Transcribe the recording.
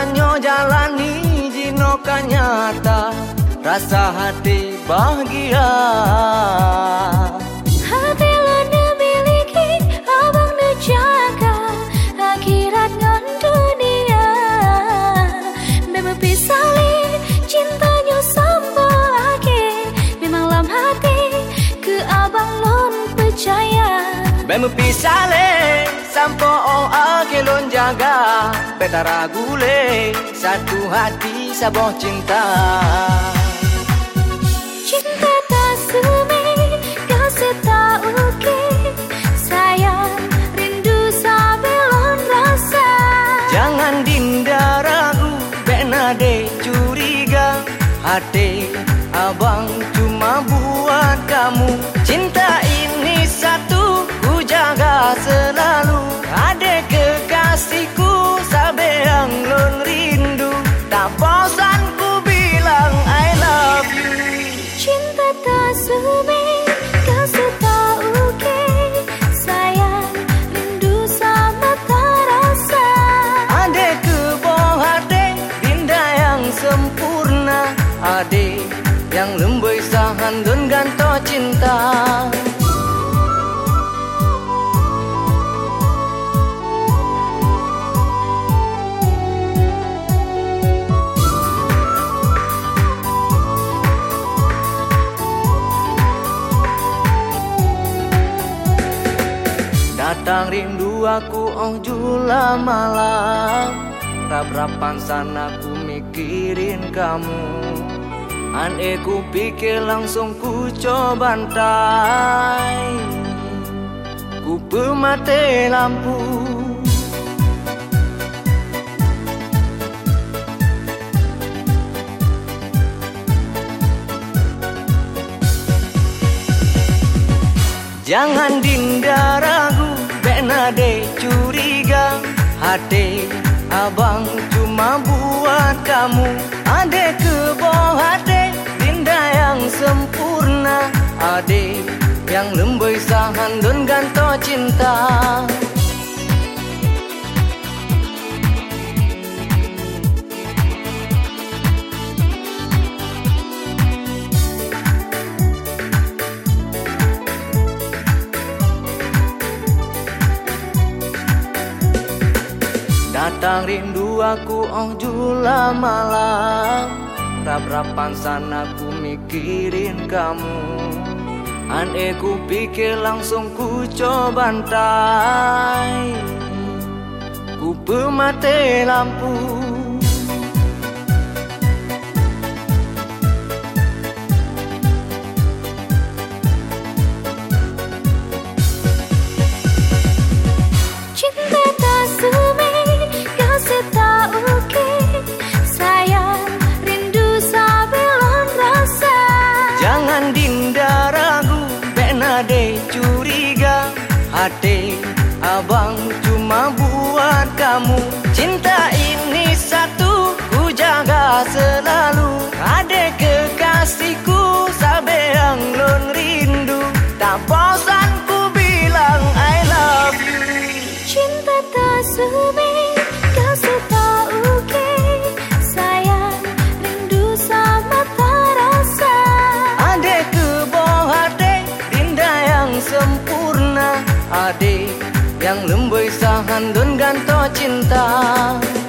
Tanyo jalani jinoka nyata, rasa hati bahagia. Hati lo ne miliki, abang ne jaga, akhirat ngan dunia. Memang pisali cintanya sambo lagi, memang lam hati ke abang lon percaya. Memang pisale sampo ake lon jaga, beta ragule satu hati saboh cinta. Cinta tak sumi, kasih tak ukir, sayang rindu sabelon rasa. Jangan dinda ragu, bena de curiga, hati abang cuma buat kamu. Cinta ini satu, ku jaga selalu. Adek kekasihku, sabe yang lon rindu, tak bosan ku bilang I love you. Cinta tak sumi, kasih tak ukir, sayang rindu sama tak rasa. Adek keboh hati, dinda yang sempurna, adek yang lembut sahan dan ganto cinta. Datang rindu aku jula malam, rap-rapan sana ku mikirin kamu. Ane ku pikir langsung ku coba bantai, ku pemati lampu. Jangan dinda ragu, bena de curiga, hati abang cuma buat kamu. Adek keboh hati, dinda yang sempurna, adek yang lembut sahan dan ganto cinta. Datang rindu aku jula malam, rap-rapan sana ku mikirin kamu. Ane ku pikir langsung ku coba bantai, ku pemati lampu. Cinta tak sumi, kasih tak ukir, sayang rindu sabelon rasa. Jangan dinda ragu, bena de curiga, hati abang cuma buat kamu. Cinta ini satu, ku jaga selalu. Adek kekasihku, sabe yang lon rindu, tak bosan ku bilang I love you. Cinta tak sumi, kasih tak ukir, sayang rindu sama tak rasa. Adek keboh hati, dinda yang sempurna, adek yang lembut sahan dan ganto cinta.